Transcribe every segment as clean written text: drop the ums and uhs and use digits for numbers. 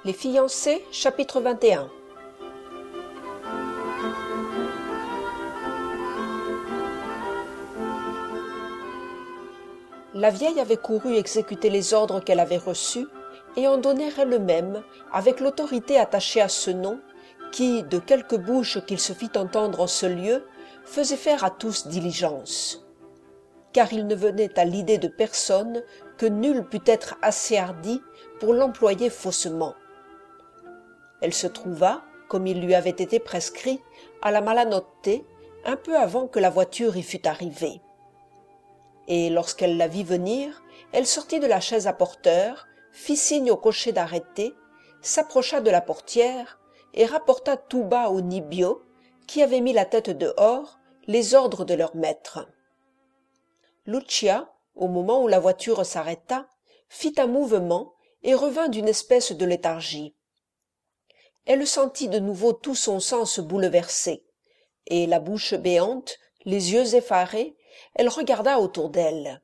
Les fiancés, chapitre 21. La vieille avait couru exécuter les ordres qu'elle avait reçus et en donner elle-même, avec l'autorité attachée à ce nom, qui, de quelque bouche qu'il se fit entendre en ce lieu, faisait faire à tous diligence. Car il ne venait à l'idée de personne que nul pût être assez hardi pour l'employer faussement. Elle se trouva, comme il lui avait été prescrit, à la Malanotte, un peu avant que la voiture y fût arrivée. Et lorsqu'elle la vit venir, elle sortit de la chaise à porteur, fit signe au cocher d'arrêter, s'approcha de la portière et rapporta tout bas au nibbio, qui avait mis la tête dehors, les ordres de leur maître. Lucia, au moment où la voiture s'arrêta, fit un mouvement et revint d'une espèce de léthargie. Elle sentit de nouveau tout son sens bouleversé, et la bouche béante, les yeux effarés, elle regarda autour d'elle.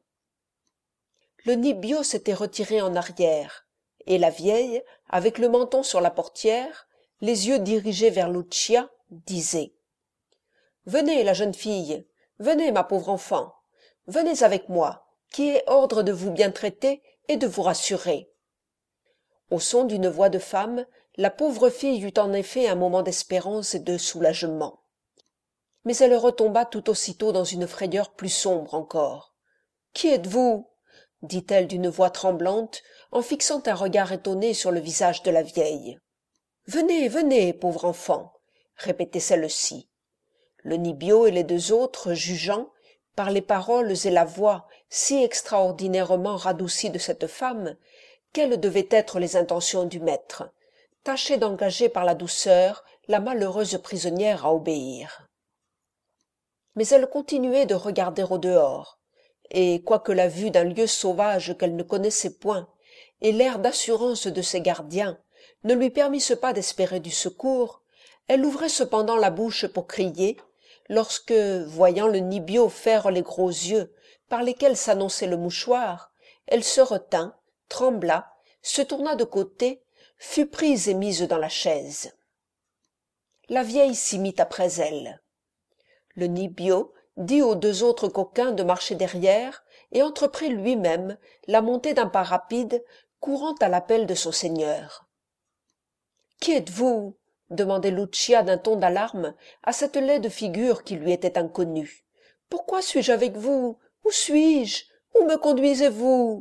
Le nibbio s'était retiré en arrière, et la vieille, avec le menton sur la portière, les yeux dirigés vers Lucia, disait « Venez, la jeune fille, venez, ma pauvre enfant, venez avec moi, qui ai ordre de vous bien traiter et de vous rassurer. » Au son d'une voix de femme, la pauvre fille eut en effet un moment d'espérance et de soulagement. Mais elle retomba tout aussitôt dans une frayeur plus sombre encore. « Qui êtes-vous » dit-elle d'une voix tremblante, en fixant un regard étonné sur le visage de la vieille. « Venez, venez, pauvre enfant » répétait celle-ci. Le nibbio et les deux autres, jugeant, par les paroles et la voix si extraordinairement radoucies de cette femme, quelles devaient être les intentions du maître, tâchaient d'engager par la douceur la malheureuse prisonnière à obéir. Mais elle continuait de regarder au dehors, et quoique la vue d'un lieu sauvage qu'elle ne connaissait point et l'air d'assurance de ses gardiens ne lui permissent pas d'espérer du secours, elle ouvrait cependant la bouche pour crier, lorsque, voyant le nibbio faire les gros yeux par lesquels s'annonçait le mouchoir, elle se retint, trembla, se tourna de côté, fut prise et mise dans la chaise. La vieille s'y mit après elle. Le nibbio dit aux deux autres coquins de marcher derrière et entreprit lui-même la montée d'un pas rapide, courant à l'appel de son seigneur. « Qui êtes-vous » demandait Lucia d'un ton d'alarme à cette laide figure qui lui était inconnue. « Pourquoi suis-je avec vous? Où suis-je? Où me conduisez-vous ?»«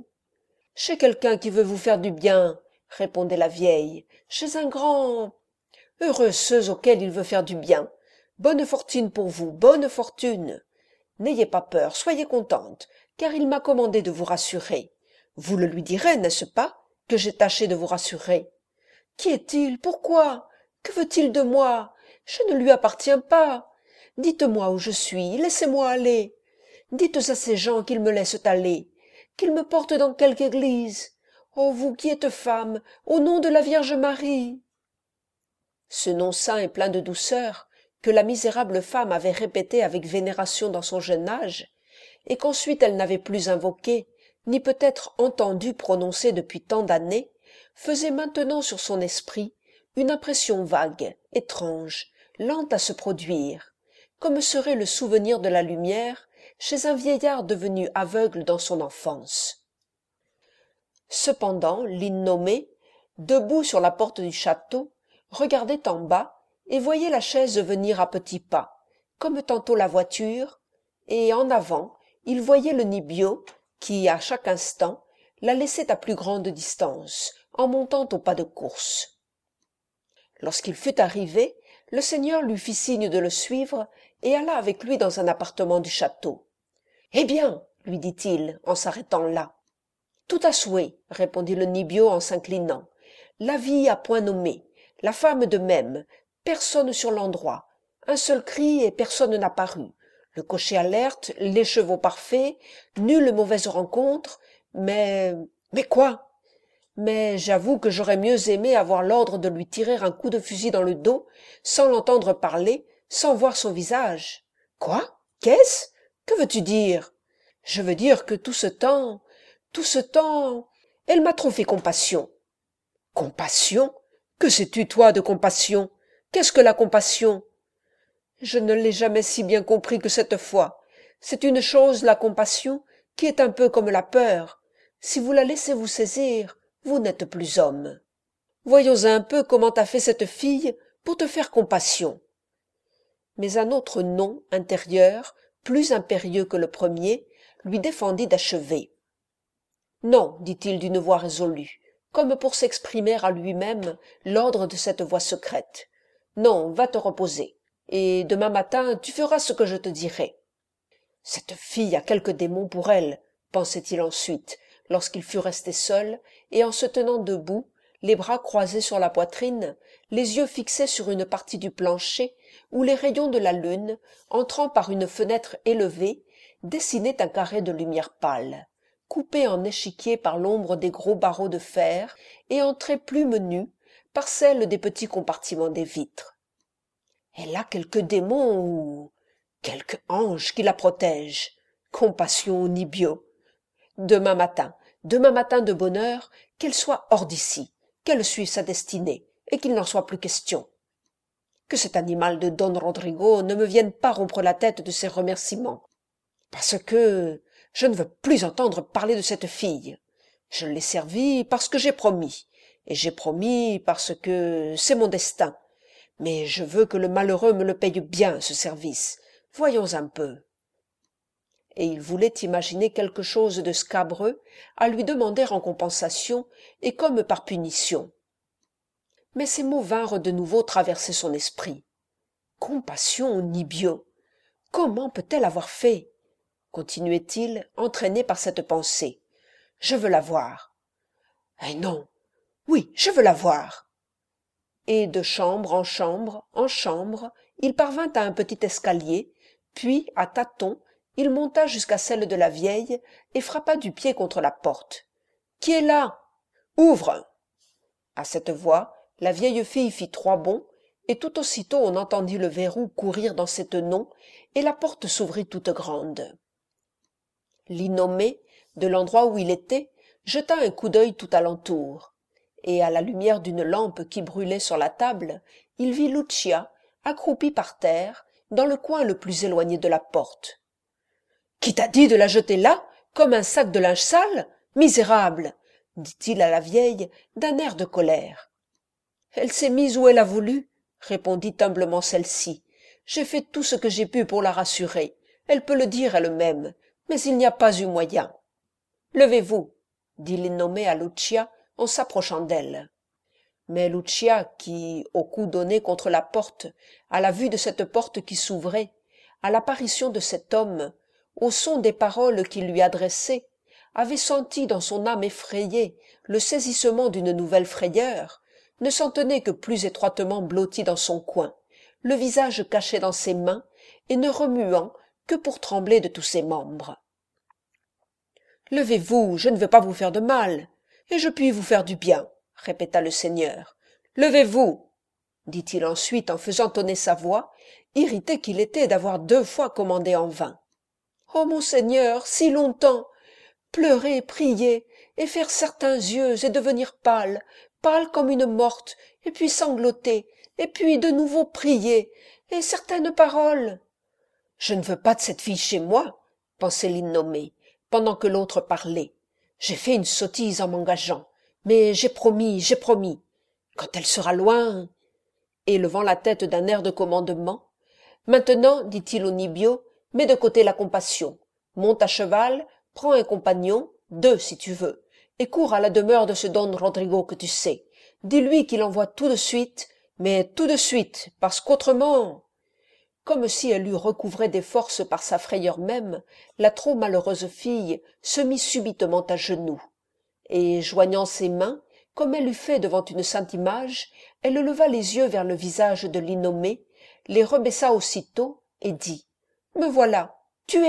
Chez quelqu'un qui veut vous faire du bien, » répondait la vieille, « chez un grand... Heureux ceux auxquels il veut faire du bien. Bonne fortune pour vous, bonne fortune. N'ayez pas peur, soyez contente, car il m'a commandé de vous rassurer. Vous le lui direz, n'est-ce pas, que j'ai tâché de vous rassurer? Qui est-il? Pourquoi? Que veut-il de moi? Je ne lui appartiens pas. Dites-moi où je suis, laissez-moi aller. Dites à ces gens qu'ils me laissent aller, qu'ils me portent dans quelque église. Ô vous qui êtes femme, au nom de la Vierge Marie. Ce nom saint et plein de douceur, que la misérable femme avait répété avec vénération dans son jeune âge, et qu'ensuite elle n'avait plus invoqué, ni peut-être entendu prononcer depuis tant d'années, faisait maintenant sur son esprit une impression vague, étrange, lente à se produire, comme serait le souvenir de la lumière chez un vieillard devenu aveugle dans son enfance. Cependant, l'innommé, debout sur la porte du château, regardait en bas et voyait la chaise venir à petits pas, comme tantôt la voiture, et en avant, il voyait le nibbio qui, à chaque instant, la laissait à plus grande distance, en montant au pas de course. Lorsqu'il fut arrivé, le seigneur lui fit signe de le suivre et alla avec lui dans un appartement du château. « Eh bien, lui dit-il, en s'arrêtant là. « Tout à souhait, répondit le nibbio en s'inclinant. La vie à point nommé, la femme de même, personne sur l'endroit, un seul cri et personne n'a paru. Le cocher alerte, les chevaux parfaits, nulle mauvaise rencontre, mais quoi? Mais j'avoue que j'aurais mieux aimé avoir l'ordre de lui tirer un coup de fusil dans le dos, sans l'entendre parler, sans voir son visage. Quoi? Qu'est-ce? Que veux-tu dire? Je veux dire que tout ce temps, elle m'a trop fait compassion. Compassion? Que sais-tu, toi, de compassion? Qu'est-ce que la compassion? Je ne l'ai jamais si bien compris que cette fois. C'est une chose, la compassion, qui est un peu comme la peur. Si vous la laissez vous saisir, vous n'êtes plus homme. Voyons un peu comment t'a fait cette fille pour te faire compassion. Mais un autre non intérieur, plus impérieux que le premier, lui défendit d'achever. Non, dit-il d'une voix résolue, comme pour s'exprimer à lui-même l'ordre de cette voix secrète. Non, va te reposer, et demain matin tu feras ce que je te dirai. Cette fille a quelque démon pour elle, pensait-il ensuite, lorsqu'il fut resté seul, et en se tenant debout, les bras croisés sur la poitrine, les yeux fixés sur une partie du plancher, où les rayons de la lune, entrant par une fenêtre élevée, dessinaient un carré de lumière pâle, coupé en échiquier par l'ombre des gros barreaux de fer, et entré plus menu par celle des petits compartiments des vitres. Elle a quelque démon ou quelque ange qui la protège. Compassion ou Nibio. Demain matin de bonne heure, qu'elle soit hors d'ici, qu'elle suive sa destinée, et qu'il n'en soit plus question. Que cet animal de Don Rodrigo ne me vienne pas rompre la tête de ses remerciements, parce que je ne veux plus entendre parler de cette fille. Je l'ai servie parce que j'ai promis, et j'ai promis parce que c'est mon destin. Mais je veux que le malheureux me le paye bien, ce service. Voyons un peu. Et il voulait imaginer quelque chose de scabreux à lui demander en compensation et comme par punition. Mais ces mots vinrent de nouveau traverser son esprit. Compassion, Nibio. Comment peut-elle avoir fait? Continuait-il, entraîné par cette pensée. Je veux la voir. Eh non. Oui, je veux la voir. Et de chambre, il parvint à un petit escalier, puis, à tâtons, il monta jusqu'à celle de la vieille et frappa du pied contre la porte. « Qui est là? Ouvre !» À cette voix, la vieille fille fit 3 bonds, et tout aussitôt on entendit le verrou courir dans ses tenons, et la porte s'ouvrit toute grande. L'innommé, de l'endroit où il était, jeta un coup d'œil tout alentour, et à la lumière d'une lampe qui brûlait sur la table, il vit Lucia, accroupie par terre, dans le coin le plus éloigné de la porte. « Qui t'a dit de la jeter là, comme un sac de linge sale, misérable ?» dit-il à la vieille d'un air de colère. « Elle s'est mise où elle a voulu, » répondit humblement celle-ci. « J'ai fait tout ce que j'ai pu pour la rassurer. Elle peut le dire elle-même, mais il n'y a pas eu moyen. »« Levez-vous, » dit l'innommé à Lucia en s'approchant d'elle. Mais Lucia, qui, au coup donné contre la porte, à la vue de cette porte qui s'ouvrait, à l'apparition de cet homme, au son des paroles qu'il lui adressait, avait senti dans son âme effrayée le saisissement d'une nouvelle frayeur, ne s'en tenait que plus étroitement blottie dans son coin, le visage caché dans ses mains et ne remuant que pour trembler de tous ses membres. « Levez-vous, je ne veux pas vous faire de mal, et je puis vous faire du bien, » répéta le seigneur. « Levez-vous » dit-il ensuite en faisant tonner sa voix, irrité qu'il était d'avoir 2 fois commandé en vain. « Oh, mon seigneur, si longtemps! Pleurer, prier, et faire certains yeux et devenir pâle, pâle comme une morte, et puis sangloter, et puis de nouveau prier, et certaines paroles. »« Je ne veux pas de cette fille chez moi, » pensait l'innommé, pendant que l'autre parlait. « J'ai fait une sottise en m'engageant, mais j'ai promis. Quand elle sera loin... » Et levant la tête d'un air de commandement, « Maintenant, dit-il au Nibio, mets de côté la compassion. Monte à cheval, prends un compagnon, 2 si tu veux, et cours à la demeure de ce Don Rodrigo que tu sais. Dis-lui qu'il envoie tout de suite, mais tout de suite, parce qu'autrement... » Comme si elle eût recouvré des forces par sa frayeur même, la trop malheureuse fille se mit subitement à genoux, et, joignant ses mains, comme elle eût fait devant une sainte image, elle leva les yeux vers le visage de l'innommé, les rebaissa aussitôt, et dit « Me voilà, tuez-moi !»«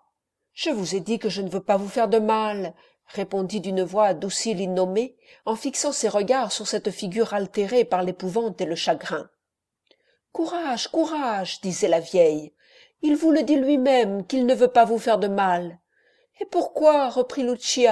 Je vous ai dit que je ne veux pas vous faire de mal, » répondit d'une voix adoucie l'innommé, en fixant ses regards sur cette figure altérée par l'épouvante et le chagrin. « Courage, courage, disait la vieille, il vous le dit lui-même qu'il ne veut pas vous faire de mal. Et pourquoi, reprit Lucia,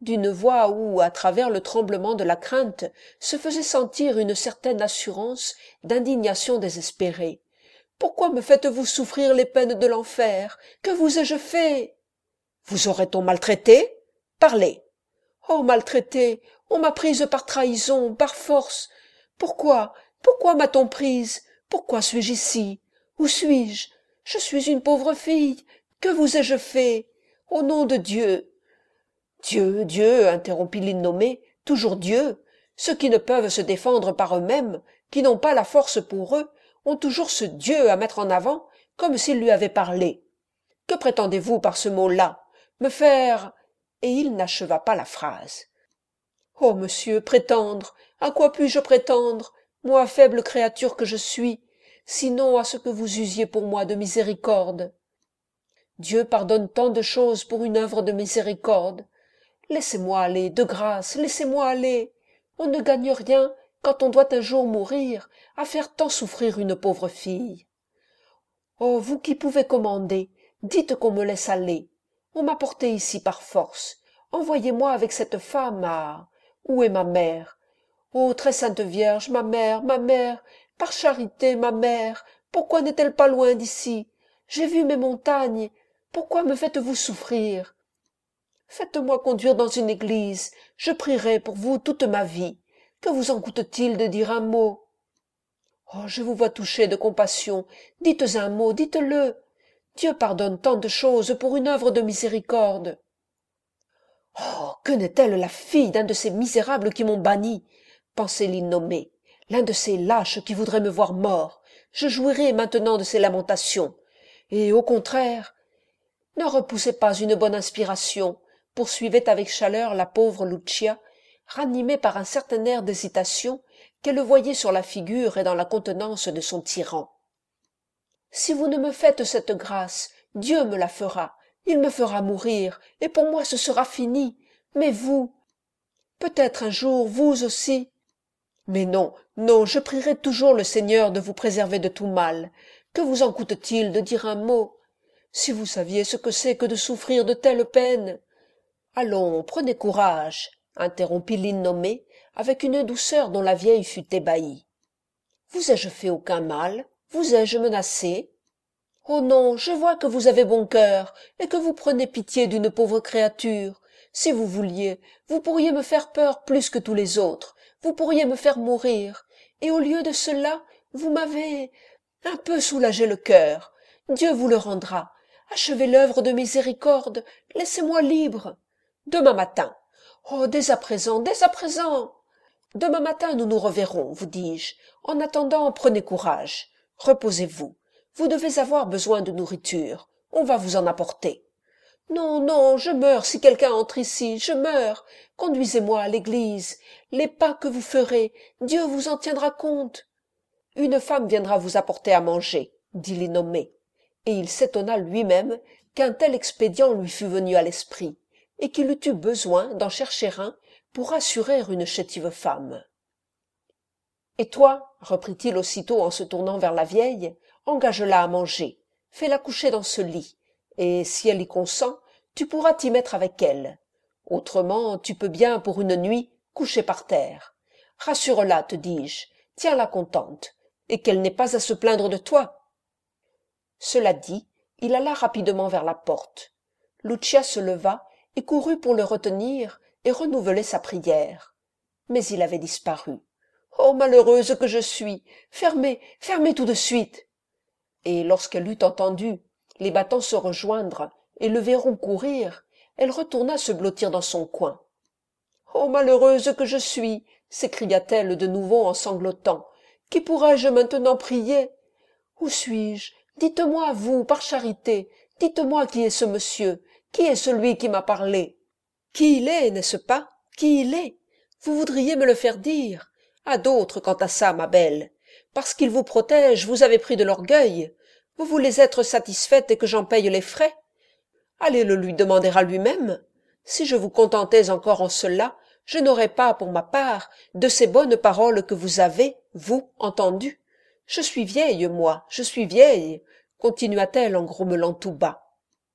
d'une voix où, à travers le tremblement de la crainte, se faisait sentir une certaine assurance d'indignation désespérée. « Pourquoi me faites-vous souffrir les peines de l'enfer? Que vous ai-je fait? » « Vous aurait-on maltraité? Parlez. »« Oh, maltraité! On m'a prise par trahison, par force. Pourquoi m'a-t-on prise? Pourquoi suis-je ici? Où suis-je? Je suis une pauvre fille. Que vous ai-je fait? Au nom de Dieu !» « Dieu, Dieu, interrompit l'innommé, toujours Dieu. Ceux qui ne peuvent se défendre par eux-mêmes, qui n'ont pas la force pour eux, ont toujours ce Dieu à mettre en avant, comme s'il lui avait parlé. Que prétendez-vous par ce mot-là? Me faire... » Et il n'acheva pas la phrase. « Oh, monsieur, prétendre! À quoi puis-je prétendre, moi, faible créature que je suis, sinon à ce que vous usiez pour moi de miséricorde? Dieu pardonne tant de choses pour une œuvre de miséricorde. Laissez-moi aller, de grâce, laissez-moi aller. On ne gagne rien, quand on doit un jour mourir, à faire tant souffrir une pauvre fille. Oh, vous qui pouvez commander, dites qu'on me laisse aller. On m'a porté ici par force. Envoyez-moi avec cette femme à... Où est ma mère? Ô très sainte Vierge, ma mère, par charité, ma mère, pourquoi n'est-elle pas loin d'ici? J'ai vu mes montagnes. Pourquoi me faites-vous souffrir? Faites-moi conduire dans une église. Je prierai pour vous toute ma vie. Que vous en coûte-t-il de dire un mot? Oh, je vous vois touché de compassion. Dites un mot, dites-le. Dieu pardonne tant de choses pour une œuvre de miséricorde. Oh, que n'est-elle la fille d'un de ces misérables qui m'ont banni, pensait l'innommé, l'un de ces lâches qui voudraient me voir mort. Je jouirai maintenant de ses lamentations. Et au contraire, ne repoussez pas une bonne inspiration, poursuivait avec chaleur la pauvre Lucia, ranimée par un certain air d'hésitation qu'elle voyait sur la figure et dans la contenance de son tyran. Si vous ne me faites cette grâce, Dieu me la fera, il me fera mourir, et pour moi ce sera fini. Mais vous, peut-être un jour, vous aussi. Mais non, non, je prierai toujours le Seigneur de vous préserver de tout mal. Que vous en coûte-t-il de dire un mot? Si vous saviez ce que c'est que de souffrir de telles peines. Allons, prenez courage, interrompit l'innommé, avec une douceur dont la vieille fut ébahie. Vous ai-je fait aucun mal? Vous ai-je menacé? Oh non, je vois que vous avez bon cœur, et que vous prenez pitié d'une pauvre créature. Si vous vouliez, vous pourriez me faire peur plus que tous les autres, vous pourriez me faire mourir, et au lieu de cela, vous m'avez un peu soulagé le cœur. Dieu vous le rendra. Achevez l'œuvre de miséricorde, laissez-moi libre. Demain matin. Oh, dès à présent, dès à présent. Demain matin nous nous reverrons, vous dis-je. En attendant, prenez courage. Reposez-vous. Vous devez avoir besoin de nourriture. On va vous en apporter. Non, non, je meurs si quelqu'un entre ici, je meurs. Conduisez-moi à l'église. Les pas que vous ferez, Dieu vous en tiendra compte. Une femme viendra vous apporter à manger, dit l'innommé, et il s'étonna lui-même qu'un tel expédient lui fût venu à l'esprit, et qu'il eût eu besoin d'en chercher un pour rassurer une chétive femme. Et toi, reprit-il aussitôt en se tournant vers la vieille, engage-la à manger, fais-la coucher dans ce lit, et si elle y consent, tu pourras t'y mettre avec elle. Autrement, tu peux bien, pour une nuit, coucher par terre. Rassure-la, te dis-je, tiens-la contente, et qu'elle n'ait pas à se plaindre de toi. Cela dit, il alla rapidement vers la porte. Lucia se leva et courut pour le retenir et renouveler sa prière. Mais il avait disparu. « Oh, malheureuse que je suis! Fermez, fermez tout de suite !» Et lorsqu'elle eut entendu les battants se rejoindre et le verrou courir, elle retourna se blottir dans son coin. « Oh, malheureuse que je suis !» s'écria-t-elle de nouveau en sanglotant. « Qui pourrais-je maintenant prier? Où suis-je? Dites-moi, vous, par charité, dites-moi qui est ce monsieur, qui est celui qui m'a parlé? Qui il est, n'est-ce pas? Qui il est? Vous voudriez me le faire dire? À d'autres quant à ça, ma belle. Parce qu'il vous protège, vous avez pris de l'orgueil. Vous voulez être satisfaite et que j'en paye les frais? Allez le lui demander à lui-même. Si je vous contentais encore en cela, je n'aurais pas, pour ma part, de ces bonnes paroles que vous avez, vous, entendues. Je suis vieille, moi, je suis vieille, continua-t-elle en grommelant tout bas.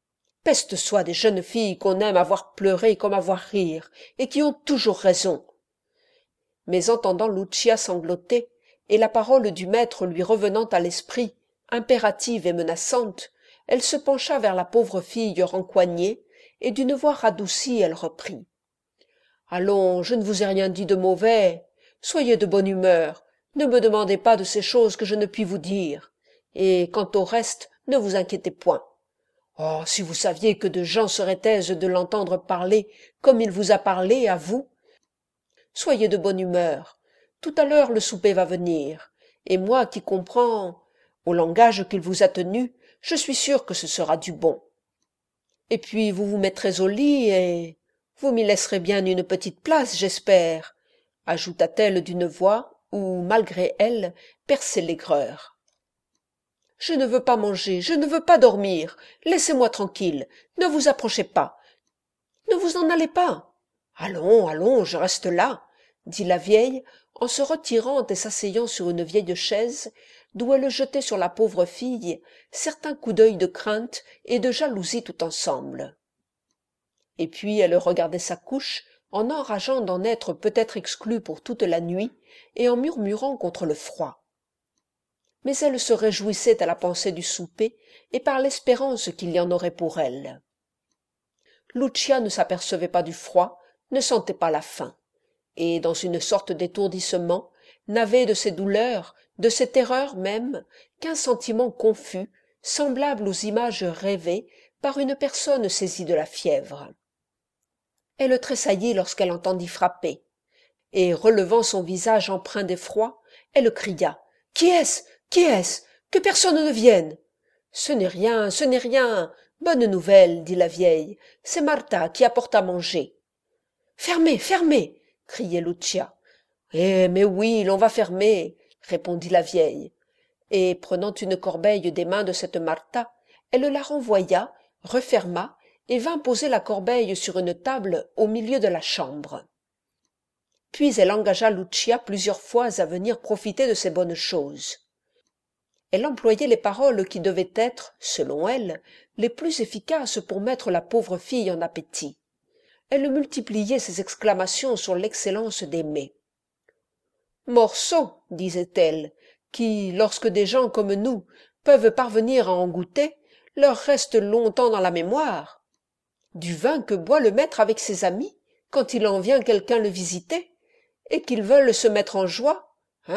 Peste soit des jeunes filles qu'on aime à voir pleurer comme à voir rire, et qui ont toujours raison. Mais entendant Lucia sangloter, et la parole du maître lui revenant à l'esprit, impérative et menaçante, elle se pencha vers la pauvre fille rencoignée, et d'une voix radoucie elle reprit. « Allons, je ne vous ai rien dit de mauvais. Soyez de bonne humeur, ne me demandez pas de ces choses que je ne puis vous dire. Et quant au reste, ne vous inquiétez point. Oh, si vous saviez que de gens seraient aises de l'entendre parler comme il vous a parlé, à vous. Soyez de bonne humeur. Tout à l'heure le souper va venir, et moi qui comprends au langage qu'il vous a tenu, je suis sûre que ce sera du bon. Et puis vous vous mettrez au lit et vous m'y laisserez bien une petite place, j'espère, ajouta-t-elle d'une voix où, malgré elle, perçait l'aigreur. Je ne veux pas manger, je ne veux pas dormir, laissez-moi tranquille, ne vous approchez pas, ne vous en allez pas. Allons, allons, je reste là, dit la vieille, en se retirant et s'asseyant sur une vieille chaise, d'où elle jetait sur la pauvre fille certains coups d'œil de crainte et de jalousie tout ensemble. Et puis elle regardait sa couche, en enrageant d'en être peut-être exclue pour toute la nuit, et en murmurant contre le froid. Mais elle se réjouissait à la pensée du souper, et par l'espérance qu'il y en aurait pour elle. Lucia ne s'apercevait pas du froid, ne sentait pas la faim, et dans une sorte d'étourdissement, n'avait de ses douleurs, de ses terreurs même, qu'un sentiment confus, semblable aux images rêvées par une personne saisie de la fièvre. Elle tressaillit lorsqu'elle entendit frapper, et relevant son visage empreint d'effroi, elle cria « Qui est-ce? Qui est-ce? Que personne ne vienne !»« Ce n'est rien, ce n'est rien. Bonne nouvelle, dit la vieille, c'est Martha qui apporte à manger. »« Fermez, fermez !» criait Lucia. « Eh, mais oui, l'on va fermer, » répondit la vieille, et prenant une corbeille des mains de cette Martha, elle la renvoya, referma, et vint poser la corbeille sur une table au milieu de la chambre. Puis elle engagea Lucia plusieurs fois à venir profiter de ces bonnes choses. Elle employait les paroles qui devaient être, selon elle, les plus efficaces pour mettre la pauvre fille en appétit. Elle multipliait ses exclamations sur l'excellence des mets. « Morceaux, disait-elle, qui, lorsque des gens comme nous peuvent parvenir à en goûter, leur restent longtemps dans la mémoire. Du vin que boit le maître avec ses amis, quand il en vient quelqu'un le visiter, et qu'ils veulent se mettre en joie.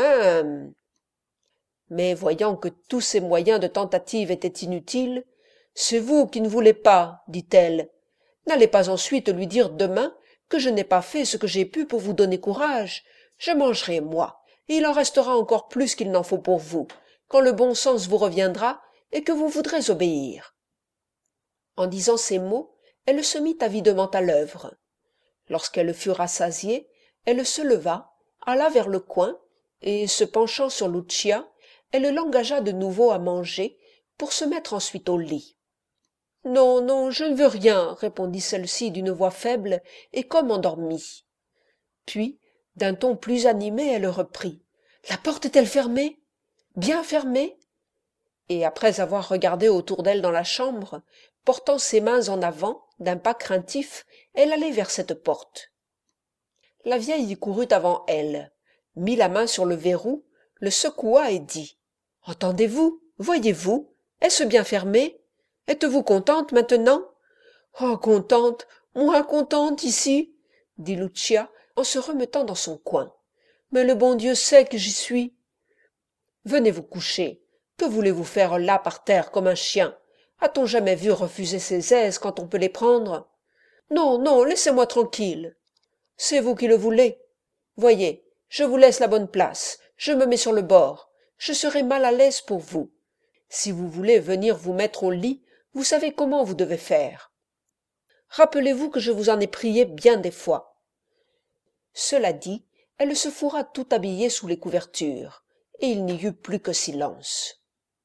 Mais voyant que tous ces moyens de tentative étaient inutiles, « C'est vous qui ne voulez pas, dit-elle. N'allez pas ensuite lui dire demain que je n'ai pas fait ce que j'ai pu pour vous donner courage. Je mangerai, moi, et il en restera encore plus qu'il n'en faut pour vous, quand le bon sens vous reviendra et que vous voudrez obéir. » En disant ces mots, elle se mit avidement à l'œuvre. Lorsqu'elle fut rassasiée, elle se leva, alla vers le coin, et, se penchant sur Lucia, elle l'engagea de nouveau à manger, pour se mettre ensuite au lit. « Non, non, je ne veux rien, » répondit celle-ci d'une voix faible et comme endormie. Puis, d'un ton plus animé, elle reprit. « La porte est-elle fermée? Bien fermée ?» Et après avoir regardé autour d'elle dans la chambre, portant ses mains en avant, d'un pas craintif, elle allait vers cette porte. La vieille courut avant elle, mit la main sur le verrou, le secoua et dit « Entendez-vous? Voyez-vous? Est-ce bien fermé? Êtes-vous contente maintenant? »« Oh, contente, moins contente ici, » dit Lucia en se remettant dans son coin. « Mais le bon Dieu sait que j'y suis. »« Venez vous coucher. Que voulez-vous faire là par terre comme un chien? A-t-on jamais vu refuser ses aises quand on peut les prendre? Non, non, laissez-moi tranquille. C'est vous qui le voulez. Voyez, je vous laisse la bonne place, je me mets sur le bord. Je serai mal à l'aise pour vous. Si vous voulez venir vous mettre au lit, vous savez comment vous devez faire. Rappelez-vous que je vous en ai prié bien des fois. » Cela dit, elle se fourra tout habillée sous les couvertures, et il n'y eut plus que silence.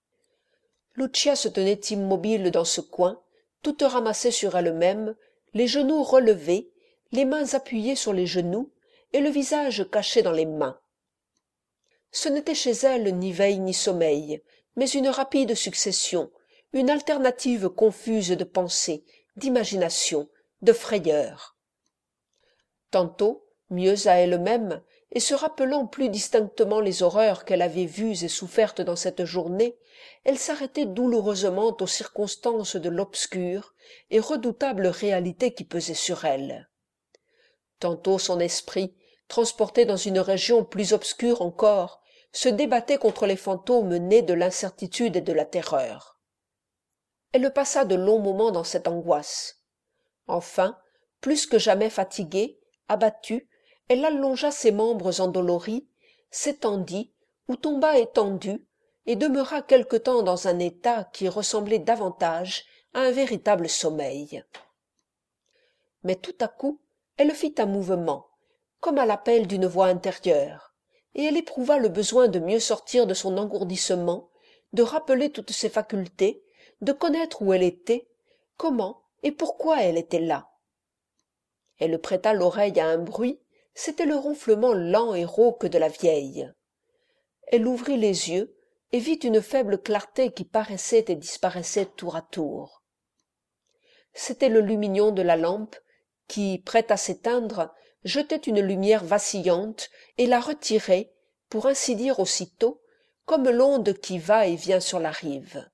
Lucia se tenait immobile dans ce coin, toute ramassée sur elle-même, les genoux relevés, les mains appuyées sur les genoux, et le visage caché dans les mains. Ce n'était chez elle ni veille ni sommeil, mais une rapide succession, une alternative confuse de pensée, d'imagination, de frayeur. Tantôt, mieux à elle-même, et se rappelant plus distinctement les horreurs qu'elle avait vues et souffertes dans cette journée, elle s'arrêtait douloureusement aux circonstances de l'obscure et redoutable réalité qui pesait sur elle. Tantôt son esprit, transporté dans une région plus obscure encore, se débattait contre les fantômes nés de l'incertitude et de la terreur. Elle passa de longs moments dans cette angoisse. Enfin, plus que jamais fatiguée, abattue, elle allongea ses membres endoloris, s'étendit ou tomba étendue, et demeura quelque temps dans un état qui ressemblait davantage à un véritable sommeil. Mais tout à coup, elle fit un mouvement, comme à l'appel d'une voix intérieure, et elle éprouva le besoin de mieux sortir de son engourdissement, de rappeler toutes ses facultés, de connaître où elle était, comment et pourquoi elle était là. Elle prêta l'oreille à un bruit, c'était le ronflement lent et rauque de la vieille. Elle ouvrit les yeux et vit une faible clarté qui paraissait et disparaissait tour à tour. C'était le lumignon de la lampe qui, prête à s'éteindre, jetait une lumière vacillante et la retirait, pour ainsi dire aussitôt, comme l'onde qui va et vient sur la rive.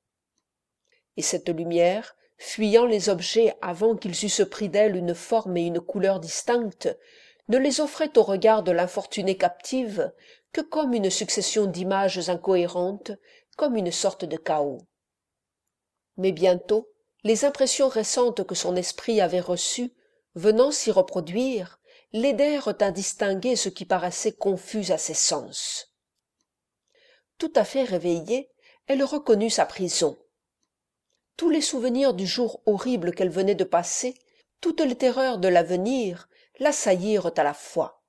Et cette lumière, fuyant les objets avant qu'ils eussent pris d'elle une forme et une couleur distinctes, ne les offrait au regard de l'infortunée captive que comme une succession d'images incohérentes, comme une sorte de chaos. Mais bientôt, les impressions récentes que son esprit avait reçues, venant s'y reproduire, l'aidèrent à distinguer ce qui paraissait confus à ses sens. Tout à fait réveillée, elle reconnut sa prison. Tous les souvenirs du jour horrible qu'elle venait de passer, toutes les terreurs de l'avenir, l'assaillirent à la fois.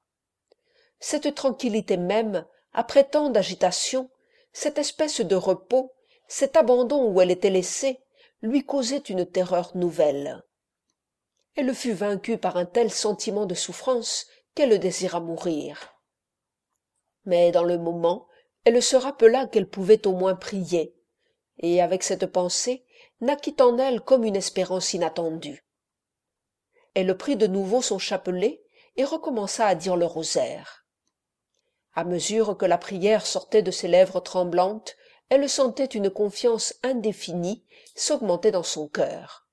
Cette tranquillité même, après tant d'agitation, cette espèce de repos, cet abandon où elle était laissée, lui causait une terreur nouvelle. Elle fut vaincue par un tel sentiment de souffrance qu'elle désira mourir. Mais dans le moment, elle se rappela qu'elle pouvait au moins prier, et avec cette pensée, naquit en elle comme une espérance inattendue. Elle prit de nouveau son chapelet et recommença à dire le rosaire. À mesure que la prière sortait de ses lèvres tremblantes, elle sentait une confiance indéfinie s'augmenter dans son cœur.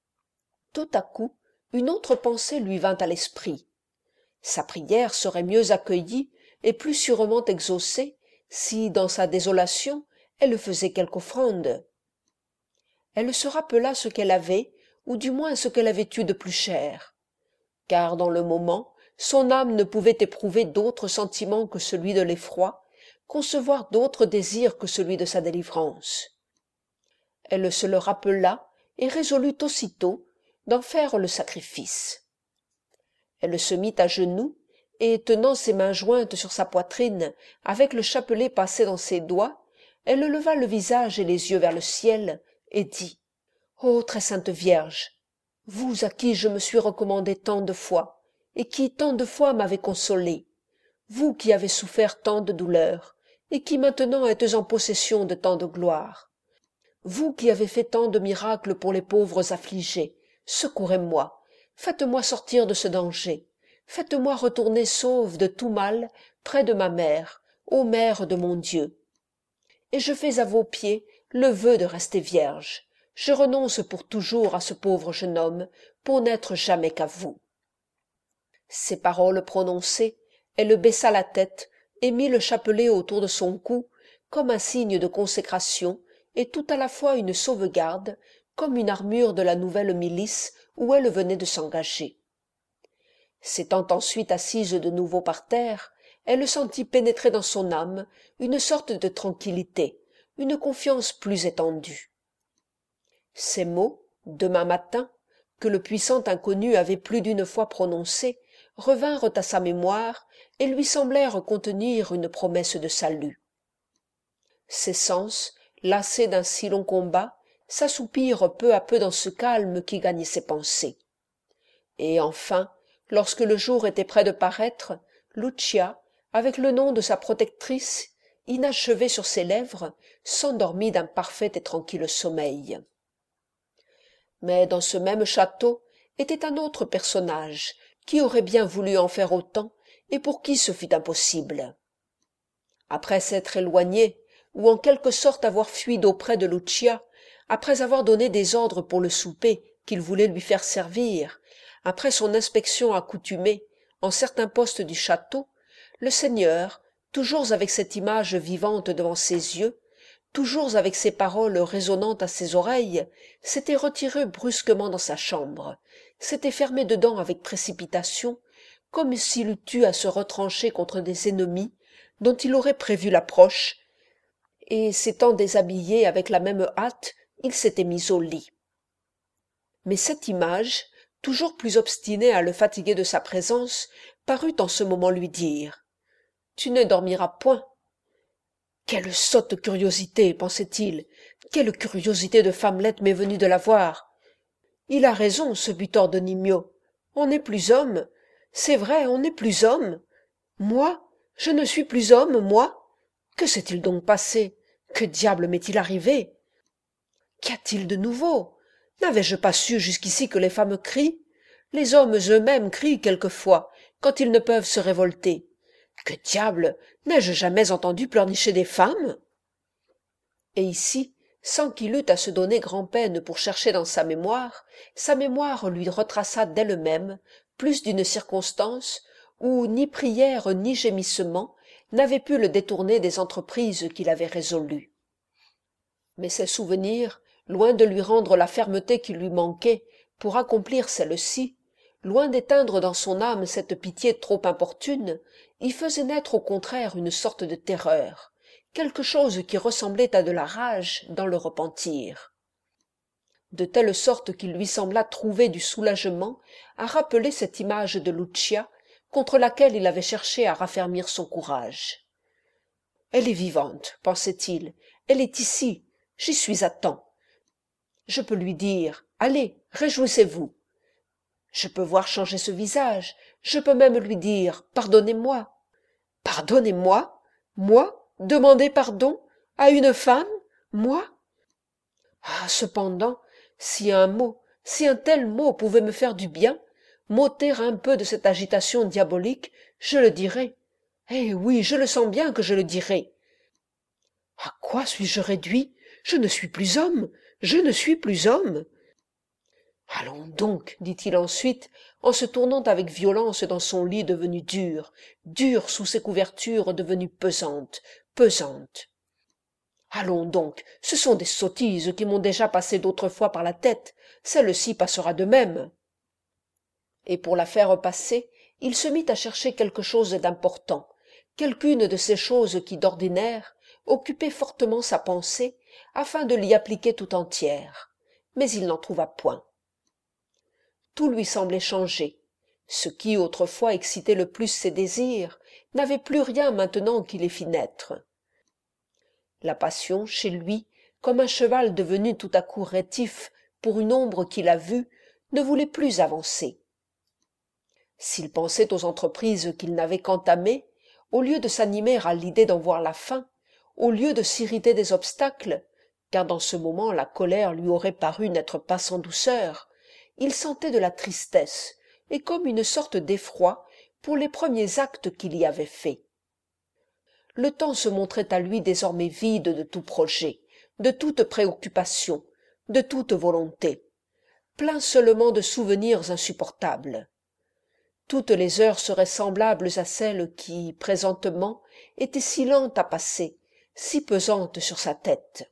Tout à coup, une autre pensée lui vint à l'esprit. Sa prière serait mieux accueillie et plus sûrement exaucée si, dans sa désolation, elle faisait quelque offrande. Elle se rappela ce qu'elle avait, ou du moins ce qu'elle avait eu de plus cher, car dans le moment, son âme ne pouvait éprouver d'autre sentiment que celui de l'effroi, concevoir d'autre désir que celui de sa délivrance. Elle se le rappela et résolut aussitôt d'en faire le sacrifice. Elle se mit à genoux, et tenant ses mains jointes sur sa poitrine, avec le chapelet passé dans ses doigts, elle leva le visage et les yeux vers le ciel, et dit « Ô très sainte Vierge, vous à qui je me suis recommandée tant de fois, et qui tant de fois m'avez consolée, vous qui avez souffert tant de douleurs, et qui maintenant êtes en possession de tant de gloire, vous qui avez fait tant de miracles pour les pauvres affligés, secourez-moi, faites-moi sortir de ce danger, faites-moi retourner sauve de tout mal près de ma mère, ô mère de mon Dieu. Et je fais à vos pieds le vœu de rester vierge. Je renonce pour toujours à ce pauvre jeune homme, pour n'être jamais qu'à vous. » Ces paroles prononcées, elle baissa la tête et mit le chapelet autour de son cou, comme un signe de consécration, et tout à la fois une sauvegarde, comme une armure de la nouvelle milice où elle venait de s'engager. S'étant ensuite assise de nouveau par terre, elle sentit pénétrer dans son âme une sorte de tranquillité, une confiance plus étendue. Ces mots, demain matin, que le puissant inconnu avait plus d'une fois prononcés, revinrent à sa mémoire et lui semblèrent contenir une promesse de salut. Ses sens, lassés d'un si long combat, s'assoupirent peu à peu dans ce calme qui gagnait ses pensées. Et enfin, lorsque le jour était près de paraître, Lucia, avec le nom de sa protectrice, inachevé sur ses lèvres, s'endormit d'un parfait et tranquille sommeil. Mais dans ce même château était un autre personnage qui aurait bien voulu en faire autant et pour qui ce fut impossible. Après s'être éloigné, ou en quelque sorte avoir fui d'auprès de Lucia, après avoir donné des ordres pour le souper qu'il voulait lui faire servir, après son inspection accoutumée en certains postes du château, le seigneur, toujours avec cette image vivante devant ses yeux, toujours avec ces paroles résonnant à ses oreilles, s'était retiré brusquement dans sa chambre, s'était fermé dedans avec précipitation, comme s'il eût eu à se retrancher contre des ennemis dont il aurait prévu l'approche, et s'étant déshabillé avec la même hâte, il s'était mis au lit. Mais cette image, toujours plus obstinée à le fatiguer de sa présence, parut en ce moment lui dire « Tu ne dormiras point ». Quelle sotte curiosité, pensait-il, quelle curiosité de femmelette m'est venue de la voir. Il a raison, ce butor de Nimio, on n'est plus homme, c'est vrai, on n'est plus homme. Moi, je ne suis plus homme, moi. Que s'est-il donc passé? Que diable m'est-il arrivé? Qu'y a-t-il de nouveau? N'avais-je pas su jusqu'ici que les femmes crient? Les hommes eux-mêmes crient quelquefois, quand ils ne peuvent se révolter. Que diable, n'ai-je jamais entendu pleurnicher des femmes? Et ici, sans qu'il eût à se donner grand-peine pour chercher dans sa mémoire lui retraça d'elle-même plus d'une circonstance où ni prière ni gémissement n'avaient pu le détourner des entreprises qu'il avait résolues. Mais ces souvenirs, loin de lui rendre la fermeté qui lui manquait pour accomplir celle-ci, loin d'éteindre dans son âme cette pitié trop importune, y faisaient naître au contraire une sorte de terreur, quelque chose qui ressemblait à de la rage dans le repentir. De telle sorte qu'il lui sembla trouver du soulagement à rappeler cette image de Lucia contre laquelle il avait cherché à raffermir son courage. « Elle est vivante, pensait-il, elle est ici, j'y suis à temps. Je peux lui dire « Allez, réjouissez-vous ». Je peux voir changer ce visage, je peux même lui dire « Pardonnez-moi ». Pardonnez-moi, moi, demander pardon à une femme, moi? Ah, cependant, si un mot, si un tel mot pouvait me faire du bien, m'ôter un peu de cette agitation diabolique, je le dirais. Eh oui, je le sens bien que je le dirais. À quoi suis-je réduit? Je ne suis plus homme, je ne suis plus homme. Allons donc, dit-il ensuite, en se tournant avec violence dans son lit devenu dur, dur sous ses couvertures devenues pesantes, pesantes. Allons donc, ce sont des sottises qui m'ont déjà passé d'autres fois par la tête, celle-ci passera de même. Et pour la faire passer, il se mit à chercher quelque chose d'important, quelqu'une de ces choses qui, d'ordinaire, occupaient fortement sa pensée, afin de l'y appliquer tout entière, mais il n'en trouva point. Tout lui semblait changé. Ce qui autrefois excitait le plus ses désirs n'avait plus rien maintenant qui les fit naître. La passion, chez lui, comme un cheval devenu tout à coup rétif pour une ombre qu'il a vue, ne voulait plus avancer. S'il pensait aux entreprises qu'il n'avait qu'entamées, au lieu de s'animer à l'idée d'en voir la fin, au lieu de s'irriter des obstacles, car dans ce moment la colère lui aurait paru n'être pas sans douceur, il sentait de la tristesse et comme une sorte d'effroi pour les premiers actes qu'il y avait faits. Le temps se montrait à lui désormais vide de tout projet, de toute préoccupation, de toute volonté, plein seulement de souvenirs insupportables. Toutes les heures seraient semblables à celles qui, présentement, étaient si lentes à passer, si pesantes sur sa tête.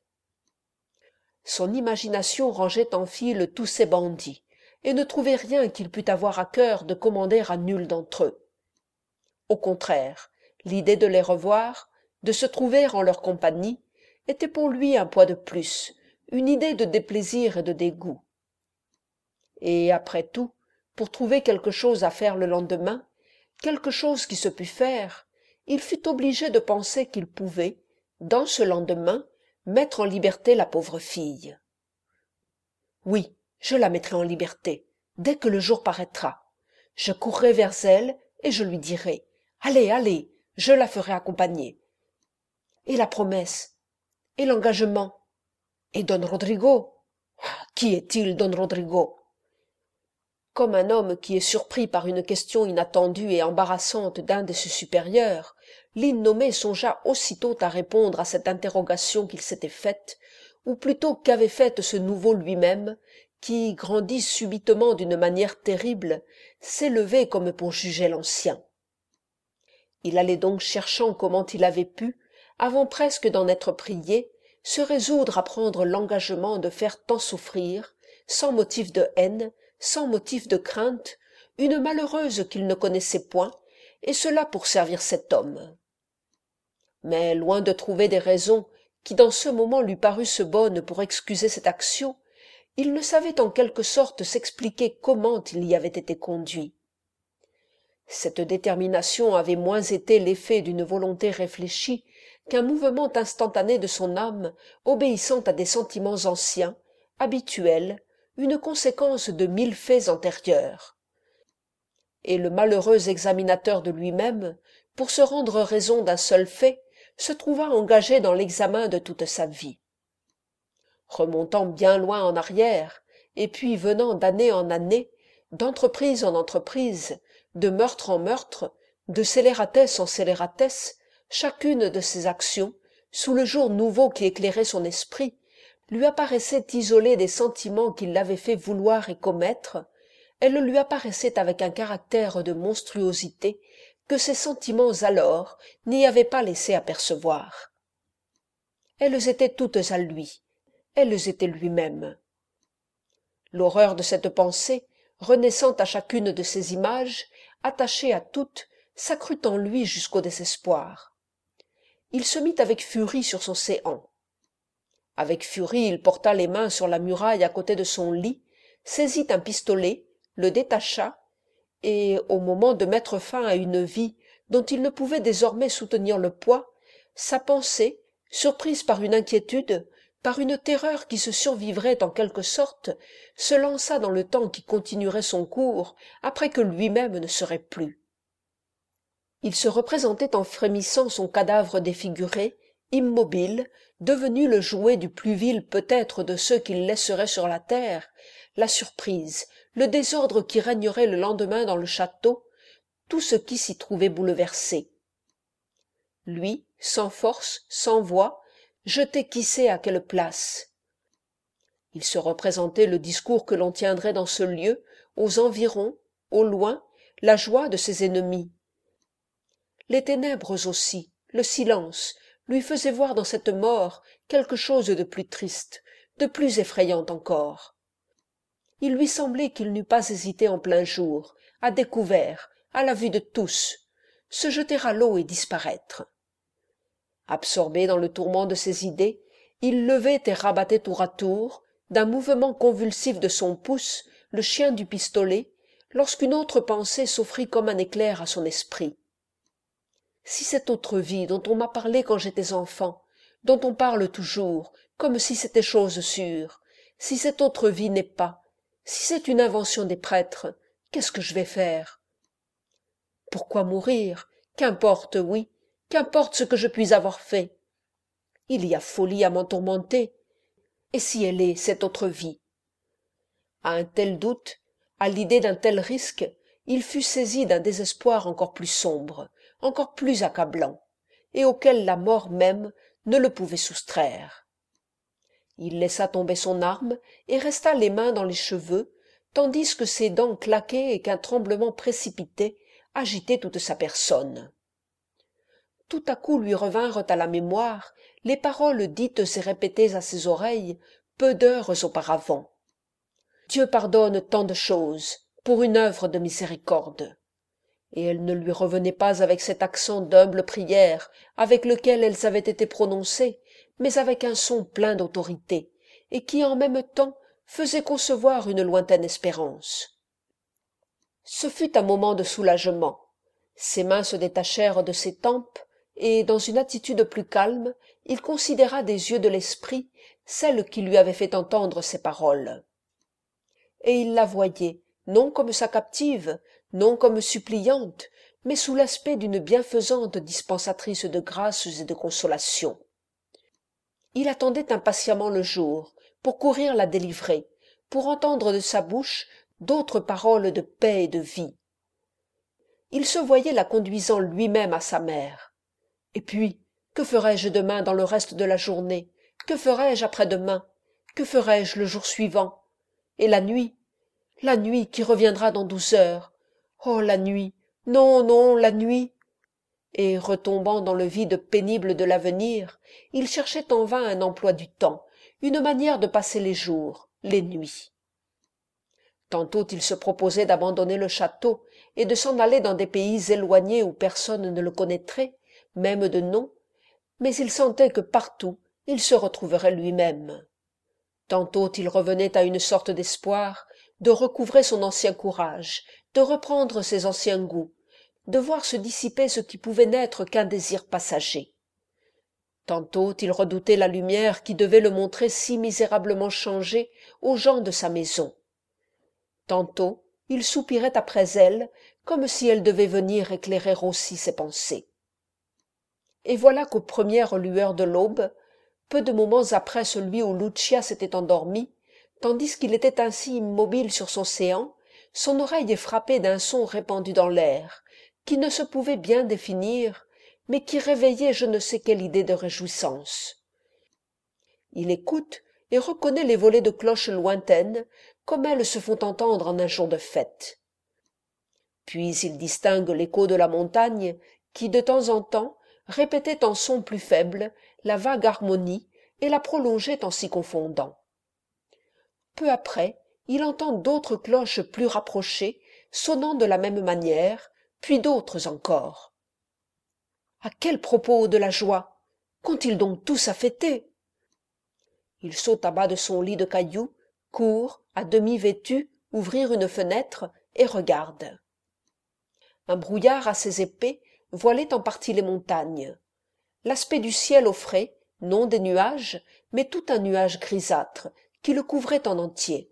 Son imagination rangeait en file tous ces bandits, et ne trouvait rien qu'il pût avoir à cœur de commander à nul d'entre eux. Au contraire, l'idée de les revoir, de se trouver en leur compagnie, était pour lui un poids de plus, une idée de déplaisir et de dégoût. Et après tout, pour trouver quelque chose à faire le lendemain, quelque chose qui se pût faire, il fut obligé de penser qu'il pouvait, dans ce lendemain, mettre en liberté la pauvre fille. Oui, je la mettrai en liberté, dès que le jour paraîtra. Je courrai vers elle et je lui dirai « Allez, allez !» je la ferai accompagner. Et la promesse? Et l'engagement? Et don Rodrigo? Qui est-il, don Rodrigo? Comme un homme qui est surpris par une question inattendue et embarrassante d'un de ses supérieurs, l'innommé songea aussitôt à répondre à cette interrogation qu'il s'était faite, ou plutôt qu'avait faite ce nouveau lui-même, qui, grandi subitement d'une manière terrible, s'élevait comme pour juger l'ancien. Il allait donc cherchant comment il avait pu, avant presque d'en être prié, se résoudre à prendre l'engagement de faire tant souffrir, sans motif de haine, sans motif de crainte, une malheureuse qu'il ne connaissait point, et cela pour servir cet homme. Mais loin de trouver des raisons qui dans ce moment lui parussent bonnes pour excuser cette action, il ne savait en quelque sorte s'expliquer comment il y avait été conduit. Cette détermination avait moins été l'effet d'une volonté réfléchie qu'un mouvement instantané de son âme obéissant à des sentiments anciens, habituels, une conséquence de 1000 faits antérieurs. Et le malheureux examinateur de lui-même, pour se rendre raison d'un seul fait, se trouva engagé dans l'examen de toute sa vie. Remontant bien loin en arrière, et puis venant d'année en année, d'entreprise en entreprise, de meurtre en meurtre, de scélératesse en scélératesse, chacune de ses actions, sous le jour nouveau qui éclairait son esprit, lui apparaissait isolée des sentiments qui l'avaient fait vouloir et commettre, elle lui apparaissait avec un caractère de monstruosité que ces sentiments alors n'y avaient pas laissé apercevoir. Elles étaient toutes à lui, elles étaient lui-même. L'horreur de cette pensée, renaissant à chacune de ces images, attachée à toutes, s'accrut en lui jusqu'au désespoir. Il se mit avec furie sur son séant. Avec furie, il porta les mains sur la muraille à côté de son lit, saisit un pistolet, le détacha, et, au moment de mettre fin à une vie dont il ne pouvait désormais soutenir le poids, sa pensée, surprise par une inquiétude, par une terreur qui se survivrait en quelque sorte, se lança dans le temps qui continuerait son cours après que lui-même ne serait plus. Il se représentait en frémissant son cadavre défiguré, immobile, devenu le jouet du plus vil peut-être de ceux qu'il laisserait sur la terre, la surprise, le désordre qui régnerait le lendemain dans le château, tout ce qui s'y trouvait bouleversé. Lui, sans force, sans voix, jeté qui sait à quelle place. Il se représentait le discours que l'on tiendrait dans ce lieu, aux environs, au loin, la joie de ses ennemis. Les ténèbres aussi, le silence, lui faisaient voir dans cette mort quelque chose de plus triste, de plus effrayant encore. Il lui semblait qu'il n'eût pas hésité en plein jour, à découvert, à la vue de tous, se jeter à l'eau et disparaître. Absorbé dans le tourment de ses idées, il levait et rabattait tour à tour, d'un mouvement convulsif de son pouce, le chien du pistolet, lorsqu'une autre pensée s'offrit comme un éclair à son esprit. Si cette autre vie dont on m'a parlé quand j'étais enfant, dont on parle toujours, comme si c'était chose sûre, si cette autre vie n'est pas, si c'est une invention des prêtres, qu'est-ce que je vais faire? Pourquoi mourir? Qu'importe, oui, qu'importe ce que je puis avoir fait. Il y a folie à m'en tourmenter. Et si elle est cette autre vie? À un tel doute, à l'idée d'un tel risque, il fut saisi d'un désespoir encore plus sombre, encore plus accablant, et auquel la mort même ne le pouvait soustraire. Il laissa tomber son arme et resta les mains dans les cheveux, tandis que ses dents claquaient et qu'un tremblement précipité agitait toute sa personne. Tout à coup lui revinrent à la mémoire les paroles dites et répétées à ses oreilles peu d'heures auparavant. Dieu pardonne tant de choses pour une œuvre de miséricorde. Et elles ne lui revenaient pas avec cet accent d'humble prière avec lequel elles avaient été prononcées, mais avec un son plein d'autorité, et qui en même temps faisait concevoir une lointaine espérance. Ce fut un moment de soulagement. Ses mains se détachèrent de ses tempes, et, dans une attitude plus calme, il considéra des yeux de l'esprit celle qui lui avait fait entendre ces paroles. Et il la voyait, non comme sa captive, non comme suppliante, mais sous l'aspect d'une bienfaisante dispensatrice de grâces et de consolations. Il attendait impatiemment le jour, pour courir la délivrer, pour entendre de sa bouche d'autres paroles de paix et de vie. Il se voyait la conduisant lui-même à sa mère. Et puis, que ferai-je demain dans le reste de la journée? Que ferai-je après-demain? Que ferai-je le jour suivant? Et la nuit qui reviendra dans 12 heures. Oh, la nuit! Non, non, la nuit! Et, retombant dans le vide pénible de l'avenir, il cherchait en vain un emploi du temps, une manière de passer les jours, les nuits. Tantôt il se proposait d'abandonner le château et de s'en aller dans des pays éloignés où personne ne le connaîtrait, même de nom, mais il sentait que partout il se retrouverait lui-même. Tantôt il revenait à une sorte d'espoir de recouvrer son ancien courage, de reprendre ses anciens goûts, de voir se dissiper ce qui pouvait n'être qu'un désir passager. Tantôt il redoutait la lumière qui devait le montrer si misérablement changé aux gens de sa maison. Tantôt il soupirait après elle, comme si elle devait venir éclairer aussi ses pensées. Et voilà qu'aux premières lueurs de l'aube, peu de moments après celui où Lucia s'était endormie, tandis qu'il était ainsi immobile sur son séant, son oreille est frappée d'un son répandu dans l'air, qui ne se pouvait bien définir, mais qui réveillait je ne sais quelle idée de réjouissance. Il écoute et reconnaît les volées de cloches lointaines, comme elles se font entendre en un jour de fête. Puis il distingue l'écho de la montagne, qui de temps en temps répétait en son plus faible la vague harmonie et la prolongeait en s'y confondant. Peu après, il entend d'autres cloches plus rapprochées, sonnant de la même manière, puis d'autres encore. À quel propos de la joie? Qu'ont-ils donc tous à fêter? Il saute à bas de son lit de cailloux, court, à demi vêtu, ouvrir une fenêtre et regarde. Un brouillard assez épais voilait en partie les montagnes. L'aspect du ciel offrait, non des nuages, mais tout un nuage grisâtre qui le couvrait en entier.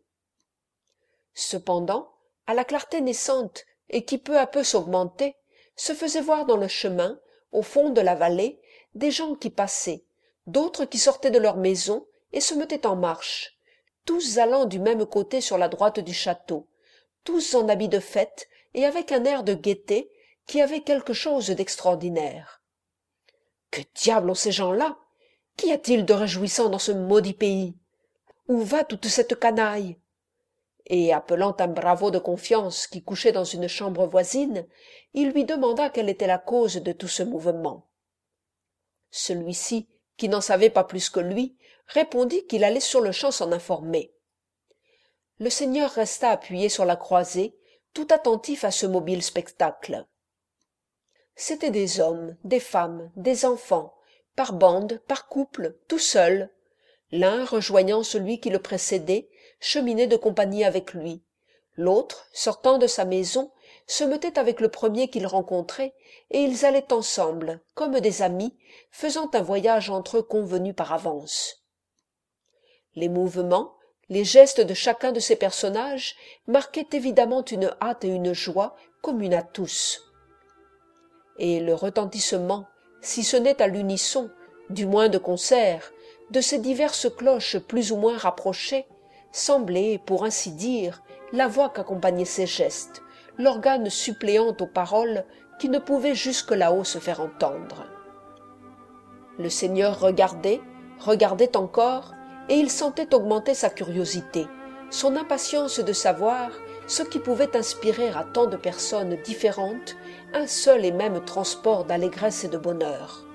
Cependant, à la clarté naissante et qui peu à peu s'augmentait, se faisaient voir dans le chemin, au fond de la vallée, des gens qui passaient, d'autres qui sortaient de leurs maisons et se mettaient en marche, tous allant du même côté sur la droite du château, tous en habits de fête et avec un air de gaieté qui avait quelque chose d'extraordinaire. Que diable ont ces gens-là? Qu'y a-t-il de réjouissant dans ce maudit pays? Où va toute cette canaille? Et appelant un bravo de confiance qui couchait dans une chambre voisine, il lui demanda quelle était la cause de tout ce mouvement. Celui-ci, qui n'en savait pas plus que lui, répondit qu'il allait sur-le-champ s'en informer. Le seigneur resta appuyé sur la croisée, tout attentif à ce mobile spectacle. C'étaient des hommes, des femmes, des enfants, par bandes, par couples, tout seuls. L'un, rejoignant celui qui le précédait, cheminait de compagnie avec lui. L'autre, sortant de sa maison, se mettait avec le premier qu'il rencontrait, et ils allaient ensemble, comme des amis, faisant un voyage entre eux convenu par avance. Les mouvements, les gestes de chacun de ces personnages marquaient évidemment une hâte et une joie communes à tous. Et le retentissement, si ce n'est à l'unisson, du moins de concert, de ces diverses cloches plus ou moins rapprochées, semblait, pour ainsi dire, la voix qu'accompagnait ces gestes, l'organe suppléant aux paroles qui ne pouvaient jusque là-haut se faire entendre. Le seigneur regardait encore, et il sentait augmenter sa curiosité, son impatience de savoir ce qui pouvait inspirer à tant de personnes différentes un seul et même transport d'allégresse et de bonheur.